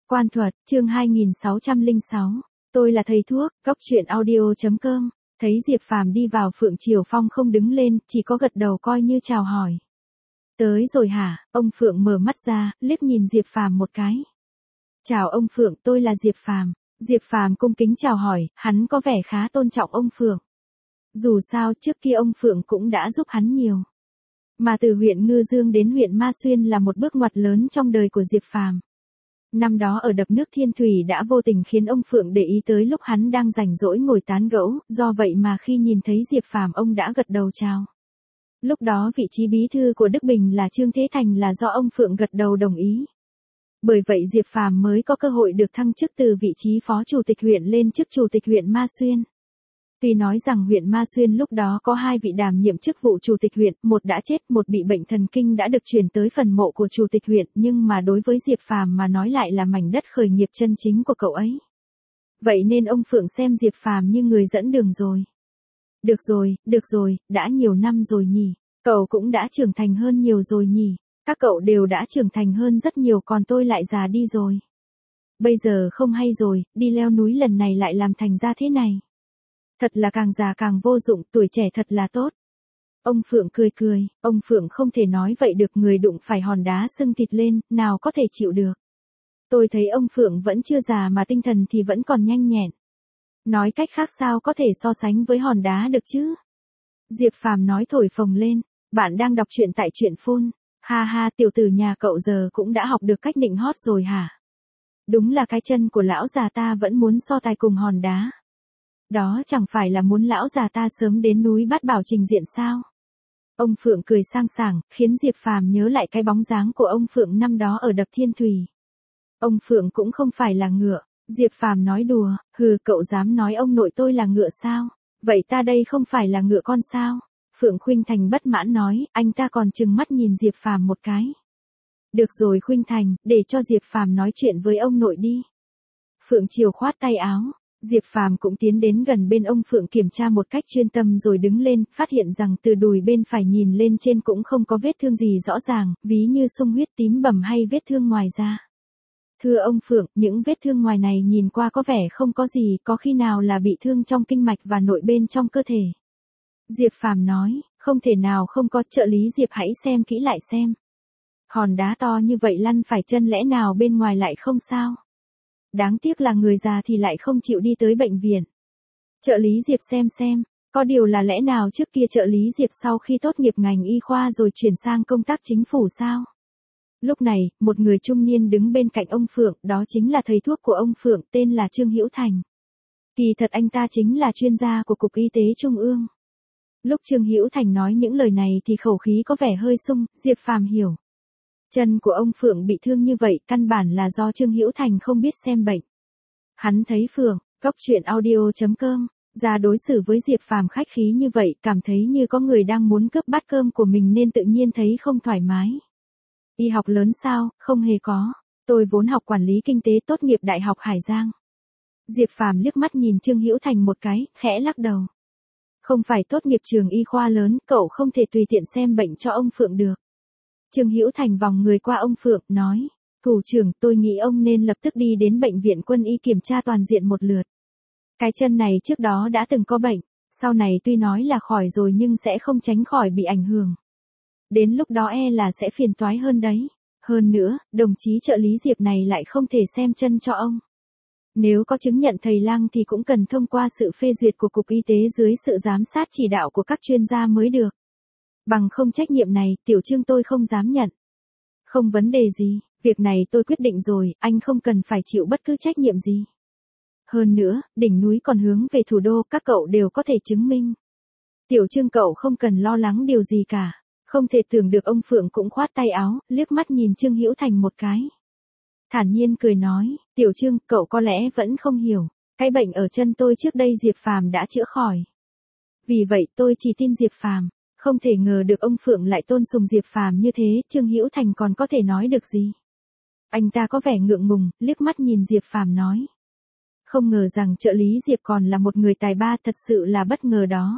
Quan thuật, chương 2606. Tôi là thầy thuốc, góc chuyện audio.com. Thấy Diệp Phàm đi vào, Phượng Triều Phong không đứng lên, chỉ có gật đầu coi như chào hỏi. Tới rồi hả? Ông Phượng mở mắt ra, liếc nhìn Diệp Phàm một cái. Chào ông Phượng, tôi là Diệp Phàm. Diệp Phàm cung kính chào hỏi, hắn có vẻ khá tôn trọng ông Phượng. Dù sao trước kia ông Phượng cũng đã giúp hắn nhiều. Mà từ huyện Ngư Dương đến huyện Ma Xuyên là một bước ngoặt lớn trong đời của Diệp Phàm. Năm đó ở đập nước Thiên Thủy đã vô tình khiến ông Phượng để ý tới lúc hắn đang rảnh rỗi ngồi tán gẫu, do vậy mà khi nhìn thấy Diệp Phàm ông đã gật đầu chào. Lúc đó vị trí bí thư của Đức Bình là Trương Thế Thành là do ông Phượng gật đầu đồng ý. Bởi vậy Diệp Phàm mới có cơ hội được thăng chức từ vị trí phó chủ tịch huyện lên chức chủ tịch huyện Ma Xuyên. Tuy nói rằng huyện Ma Xuyên lúc đó có hai vị đảm nhiệm chức vụ chủ tịch huyện, một đã chết, một bị bệnh thần kinh đã được chuyển tới phần mộ của chủ tịch huyện, nhưng mà đối với Diệp Phàm mà nói lại là mảnh đất khởi nghiệp chân chính của cậu ấy. Vậy nên ông Phượng xem Diệp Phàm như người dẫn đường rồi. Được rồi, đã nhiều năm rồi nhỉ, cậu cũng đã trưởng thành hơn nhiều rồi nhỉ, các cậu đều đã trưởng thành hơn rất nhiều còn tôi lại già đi rồi. Bây giờ không hay rồi, đi leo núi lần này lại làm thành ra thế này. Thật là càng già càng vô dụng, tuổi trẻ thật là tốt. Ông Phượng cười, ông Phượng không thể nói vậy được, người đụng phải hòn đá sưng thịt lên, nào có thể chịu được. Tôi thấy ông Phượng vẫn chưa già mà tinh thần thì vẫn còn nhanh nhẹn. Nói cách khác sao có thể so sánh với hòn đá được chứ? Diệp Phàm nói thổi phồng lên, bạn đang đọc truyện tại truyện phun. Ha ha, tiểu tử nhà cậu giờ cũng đã học được cách nịnh hót rồi hả? Đúng là cái chân của lão già ta vẫn muốn so tài cùng hòn đá. Đó chẳng phải là muốn lão già ta sớm đến núi Bát Bảo trình diện sao? Ông Phượng cười sang sảng, khiến Diệp Phàm nhớ lại cái bóng dáng của ông Phượng năm đó ở đập Thiên Thủy. Ông Phượng cũng không phải là ngựa, Diệp Phàm nói đùa, hừ, cậu dám nói ông nội tôi là ngựa sao? Vậy ta đây không phải là ngựa con sao? Phượng Khuynh Thành bất mãn nói, anh ta còn trừng mắt nhìn Diệp Phàm một cái. Được rồi Khuynh Thành, để cho Diệp Phàm nói chuyện với ông nội đi. Phượng Triều khoát tay áo. Diệp Phàm cũng tiến đến gần bên ông Phượng kiểm tra một cách chuyên tâm rồi đứng lên, phát hiện rằng từ đùi bên phải nhìn lên trên cũng không có vết thương gì rõ ràng, ví như sung huyết, tím bầm hay vết thương ngoài da. Thưa ông Phượng, những vết thương ngoài này nhìn qua có vẻ không có gì, có khi nào là bị thương trong kinh mạch và nội bên trong cơ thể. Diệp Phàm nói, không thể nào không có, trợ lý Diệp hãy xem kỹ lại xem. Hòn đá to như vậy lăn phải chân lẽ nào bên ngoài lại không sao? Đáng tiếc là người già thì lại không chịu đi tới bệnh viện. Trợ lý Diệp xem, có điều là lẽ nào trước kia trợ lý Diệp sau khi tốt nghiệp ngành y khoa rồi chuyển sang công tác chính phủ sao? Lúc này, một người trung niên đứng bên cạnh ông Phượng, đó chính là thầy thuốc của ông Phượng, tên là Trương Hữu Thành. Kỳ thật anh ta chính là chuyên gia của Cục Y tế Trung ương. Lúc Trương Hữu Thành nói những lời này thì khẩu khí có vẻ hơi sung, Diệp Phàm hiểu. Chân của ông Phượng bị thương như vậy căn bản là do Trương Hữu Thành không biết xem bệnh. Hắn thấy Phượng, góc chuyện audio.com, ra đối xử với Diệp Phàm khách khí như vậy, cảm thấy như có người đang muốn cướp bát cơm của mình nên tự nhiên thấy không thoải mái. Y học lớn sao? Không hề có. Tôi vốn học quản lý kinh tế, tốt nghiệp Đại học Hải Giang. Diệp Phàm liếc mắt nhìn Trương Hữu Thành một cái, khẽ lắc đầu. Không phải tốt nghiệp trường y khoa lớn, cậu không thể tùy tiện xem bệnh cho ông Phượng được. Trương Hữu Thành vòng người qua ông Phượng, nói, thủ trưởng, tôi nghĩ ông nên lập tức đi đến bệnh viện quân y kiểm tra toàn diện một lượt. Cái chân này trước đó đã từng có bệnh, sau này tuy nói là khỏi rồi nhưng sẽ không tránh khỏi bị ảnh hưởng. Đến lúc đó là sẽ phiền toái hơn đấy. Hơn nữa, đồng chí trợ lý Diệp này lại không thể xem chân cho ông. Nếu có chứng nhận thầy lang thì cũng cần thông qua sự phê duyệt của Cục Y tế dưới sự giám sát chỉ đạo của các chuyên gia mới được. Bằng không trách nhiệm này, tiểu Trương tôi không dám nhận. Không vấn đề gì, việc này tôi quyết định rồi, anh không cần phải chịu bất cứ trách nhiệm gì. Hơn nữa, đỉnh núi còn hướng về thủ đô, các cậu đều có thể chứng minh. Tiểu Trương cậu không cần lo lắng điều gì cả. Không thể tưởng được ông Phượng cũng khoát tay áo, liếc mắt nhìn Trương Hữu Thành một cái. Thản nhiên cười nói, tiểu Trương, cậu có lẽ vẫn không hiểu, cái bệnh ở chân tôi trước đây Diệp Phàm đã chữa khỏi. Vì vậy tôi chỉ tin Diệp Phàm. Không thể ngờ được ông Phượng lại tôn sùng Diệp Phàm như thế, Trương Hữu Thành còn có thể nói được gì. Anh ta có vẻ ngượng ngùng, liếc mắt nhìn Diệp Phàm nói. Không ngờ rằng trợ lý Diệp còn là một người tài ba, thật sự là bất ngờ đó.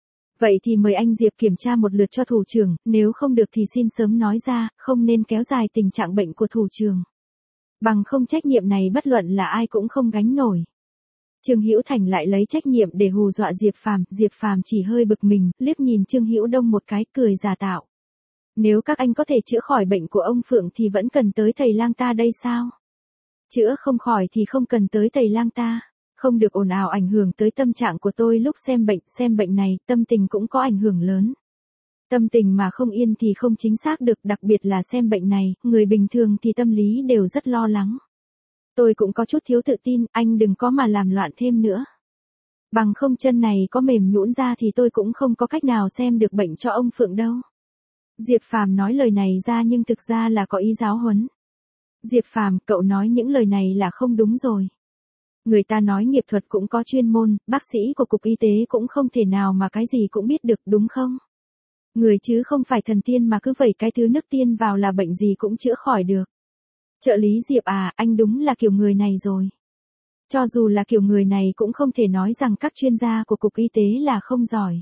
Vậy thì mời anh Diệp kiểm tra một lượt cho thủ trưởng, nếu không được thì xin sớm nói ra, không nên kéo dài tình trạng bệnh của thủ trưởng. Bằng không trách nhiệm này bất luận là ai cũng không gánh nổi. Trương Hữu Thành lại lấy trách nhiệm để hù dọa Diệp Phàm chỉ hơi bực mình, liếc nhìn Trương Hữu Đông một cái, cười giả tạo. Nếu các anh có thể chữa khỏi bệnh của ông Phượng thì vẫn cần tới thầy lang ta đây sao? Chữa không khỏi thì không cần tới thầy lang ta. Không được ồn ào ảnh hưởng tới tâm trạng của tôi lúc xem bệnh này, tâm tình cũng có ảnh hưởng lớn. Tâm tình mà không yên thì không chính xác được, đặc biệt là xem bệnh này, người bình thường thì tâm lý đều rất lo lắng. Tôi cũng có chút thiếu tự tin, anh đừng có mà làm loạn thêm nữa. Bằng không chân này có mềm nhũn ra thì tôi cũng không có cách nào xem được bệnh cho ông Phượng đâu. Diệp Phàm nói lời này ra nhưng thực ra là có ý giáo huấn. Diệp Phàm, cậu nói những lời này là không đúng rồi. Người ta nói nghiệp thuật cũng có chuyên môn, bác sĩ của cục y tế cũng không thể nào mà cái gì cũng biết được, đúng không? Người chứ không phải thần tiên mà cứ vẩy cái thứ nước tiên vào là bệnh gì cũng chữa khỏi được. Trợ lý Diệp à, anh đúng là kiểu người này rồi. Cho dù là kiểu người này cũng không thể nói rằng các chuyên gia của cục y tế là không giỏi.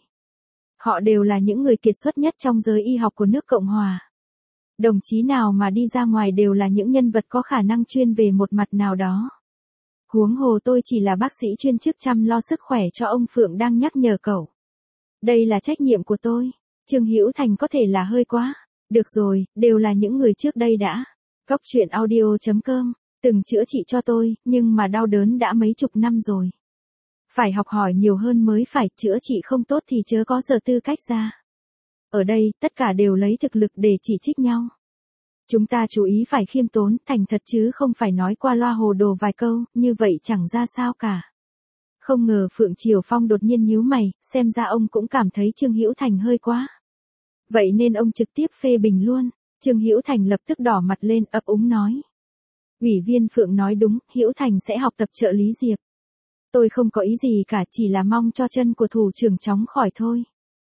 Họ đều là những người kiệt xuất nhất trong giới y học của nước Cộng Hòa. Đồng chí nào mà đi ra ngoài đều là những nhân vật có khả năng chuyên về một mặt nào đó. Huống hồ tôi chỉ là bác sĩ chuyên chức chăm lo sức khỏe cho ông Phượng đang nhắc nhở cậu. Đây là trách nhiệm của tôi. Trương Hữu Thành có thể là hơi quá. Được rồi, đều là những người trước đây đã. Góc truyện audio.com, từng chữa trị cho tôi, nhưng mà đau đớn đã mấy chục năm rồi. Phải học hỏi nhiều hơn mới phải, chữa trị không tốt thì chớ có giờ tư cách ra. Ở đây, tất cả đều lấy thực lực để chỉ trích nhau. Chúng ta chú ý phải khiêm tốn, thành thật chứ không phải nói qua loa hồ đồ vài câu, như vậy chẳng ra sao cả. Không ngờ Phượng Triều Phong đột nhiên nhíu mày, xem ra ông cũng cảm thấy Trương Hữu Thành hơi quá. Vậy nên ông trực tiếp phê bình luôn. Trương Hữu Thành lập tức đỏ mặt lên, ấp úng nói. Ủy viên Phượng nói đúng, Hữu Thành sẽ học tập trợ lý Diệp. Tôi không có ý gì cả, chỉ là mong cho chân của thủ trưởng chóng khỏi thôi.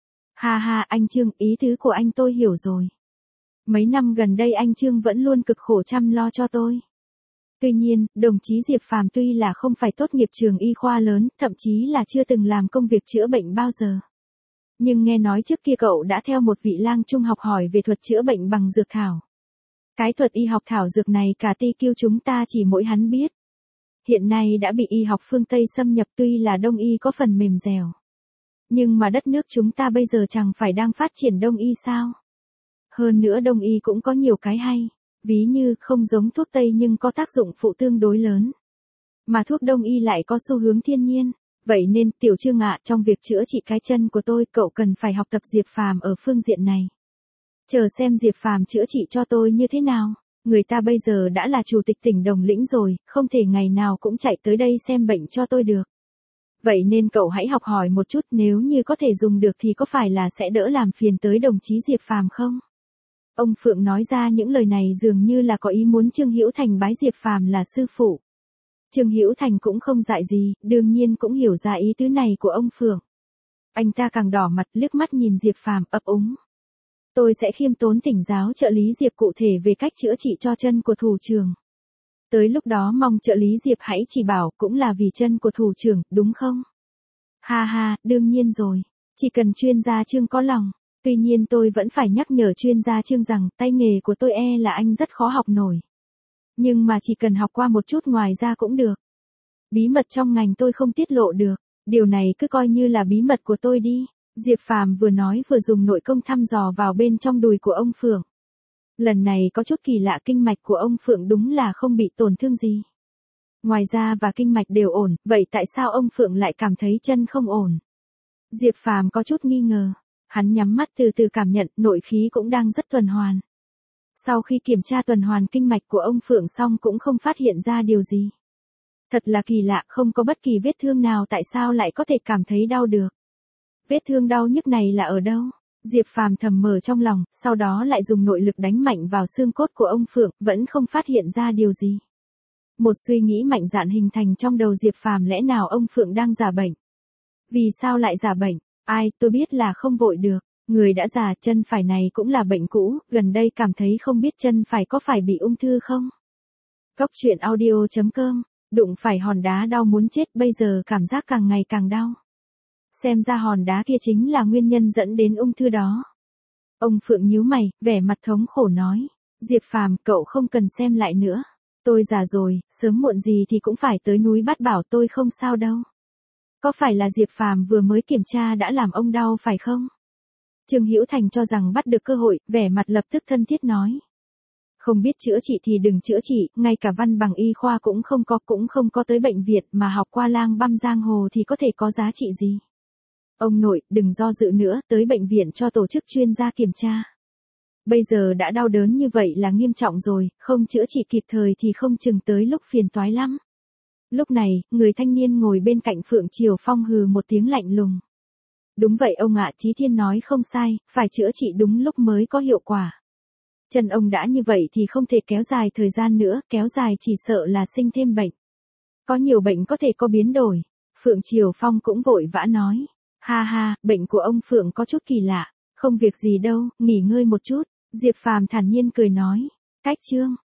Ha ha, anh Trương, ý tứ của anh tôi hiểu rồi. Mấy năm gần đây anh Trương vẫn luôn cực khổ chăm lo cho tôi. Tuy nhiên, đồng chí Diệp Phàm tuy là không phải tốt nghiệp trường y khoa lớn, thậm chí là chưa từng làm công việc chữa bệnh bao giờ. Nhưng nghe nói trước kia cậu đã theo một vị lang trung học hỏi về thuật chữa bệnh bằng dược thảo. Cái thuật y học thảo dược này cả TQ chúng ta chỉ mỗi hắn biết. Hiện nay đã bị y học phương Tây xâm nhập, tuy là đông y có phần mềm dẻo. Nhưng mà đất nước chúng ta bây giờ chẳng phải đang phát triển đông y sao? Hơn nữa đông y cũng có nhiều cái hay, ví như không giống thuốc Tây nhưng có tác dụng phụ tương đối lớn. Mà thuốc đông y lại có xu hướng thiên nhiên. Vậy nên, Tiểu Trương ạ, trong việc chữa trị cái chân của tôi, cậu cần phải học tập Diệp Phàm ở phương diện này. Chờ xem Diệp Phàm chữa trị cho tôi như thế nào. Người ta bây giờ đã là chủ tịch tỉnh Đồng Lĩnh rồi, không thể ngày nào cũng chạy tới đây xem bệnh cho tôi được. Vậy nên cậu hãy học hỏi một chút, nếu như có thể dùng được thì có phải là sẽ đỡ làm phiền tới đồng chí Diệp Phàm không? Ông Phượng nói ra những lời này dường như là có ý muốn Trương Hữu Thành bái Diệp Phàm là sư phụ. Trương Hữu Thành cũng không dại gì, đương nhiên cũng hiểu ra ý tứ này của ông Phượng. Anh ta càng đỏ mặt, liếc mắt nhìn Diệp Phàm, ấp úng. Tôi sẽ khiêm tốn thỉnh giáo trợ lý Diệp cụ thể về cách chữa trị cho chân của thủ trưởng. Tới lúc đó mong trợ lý Diệp hãy chỉ bảo, cũng là vì chân của thủ trưởng, đúng không? Ha ha, đương nhiên rồi. Chỉ cần chuyên gia Trương có lòng. Tuy nhiên tôi vẫn phải nhắc nhở chuyên gia Trương rằng tay nghề của tôi là anh rất khó học nổi. Nhưng mà chỉ cần học qua một chút ngoài ra cũng được. Bí mật trong ngành tôi không tiết lộ được. Điều này cứ coi như là bí mật của tôi đi. Diệp Phàm vừa nói vừa dùng nội công thăm dò vào bên trong đùi của ông Phượng. Lần này có chút kỳ lạ, kinh mạch của ông Phượng đúng là không bị tổn thương gì. Ngoài da và kinh mạch đều ổn, vậy tại sao ông Phượng lại cảm thấy chân không ổn? Diệp Phàm có chút nghi ngờ. Hắn nhắm mắt từ từ cảm nhận, nội khí cũng đang rất tuần hoàn. Sau khi kiểm tra tuần hoàn kinh mạch của ông Phượng xong cũng không phát hiện ra điều gì. Thật là kỳ lạ, không có bất kỳ vết thương nào tại sao lại có thể cảm thấy đau được. Vết thương đau nhức này là ở đâu? Diệp Phàm thầm mở trong lòng, sau đó lại dùng nội lực đánh mạnh vào xương cốt của ông Phượng, vẫn không phát hiện ra điều gì. Một suy nghĩ mạnh dạn hình thành trong đầu Diệp Phàm, lẽ nào ông Phượng đang giả bệnh? Vì sao lại giả bệnh? Ai, tôi biết là không vội được. Người đã già, chân phải này cũng là bệnh cũ, gần đây cảm thấy không biết chân phải có phải bị ung thư không? Góc truyện audio.com, đụng phải hòn đá đau muốn chết, bây giờ cảm giác càng ngày càng đau. Xem ra hòn đá kia chính là nguyên nhân dẫn đến ung thư đó. Ông Phượng nhíu mày, vẻ mặt thống khổ nói. Diệp Phàm, cậu không cần xem lại nữa. Tôi già rồi, sớm muộn gì thì cũng phải tới núi Bát Bảo, tôi không sao đâu. Có phải là Diệp Phàm vừa mới kiểm tra đã làm ông đau phải không? Trương Hữu Thành cho rằng bắt được cơ hội, vẻ mặt lập tức thân thiết nói. Không biết chữa trị thì đừng chữa trị, ngay cả văn bằng y khoa cũng không có tới bệnh viện mà học qua lang băm giang hồ thì có thể có giá trị gì. Ông nội, đừng do dự nữa, tới bệnh viện cho tổ chức chuyên gia kiểm tra. Bây giờ đã đau đớn như vậy là nghiêm trọng rồi, không chữa trị kịp thời thì không chừng tới lúc phiền toái lắm. Lúc này, người thanh niên ngồi bên cạnh Phượng Triều Phong hừ một tiếng lạnh lùng. Đúng vậy ông ạ, Chí Thiên nói không sai, phải chữa trị đúng lúc mới có hiệu quả. Chân ông đã như vậy thì không thể kéo dài thời gian nữa, kéo dài chỉ sợ là sinh thêm bệnh. Có nhiều bệnh có thể có biến đổi. Phượng Triều Phong cũng vội vã nói. Ha ha, bệnh của ông Phượng có chút kỳ lạ. Không việc gì đâu, nghỉ ngơi một chút. Diệp Phàm thản nhiên cười nói. Cách chương.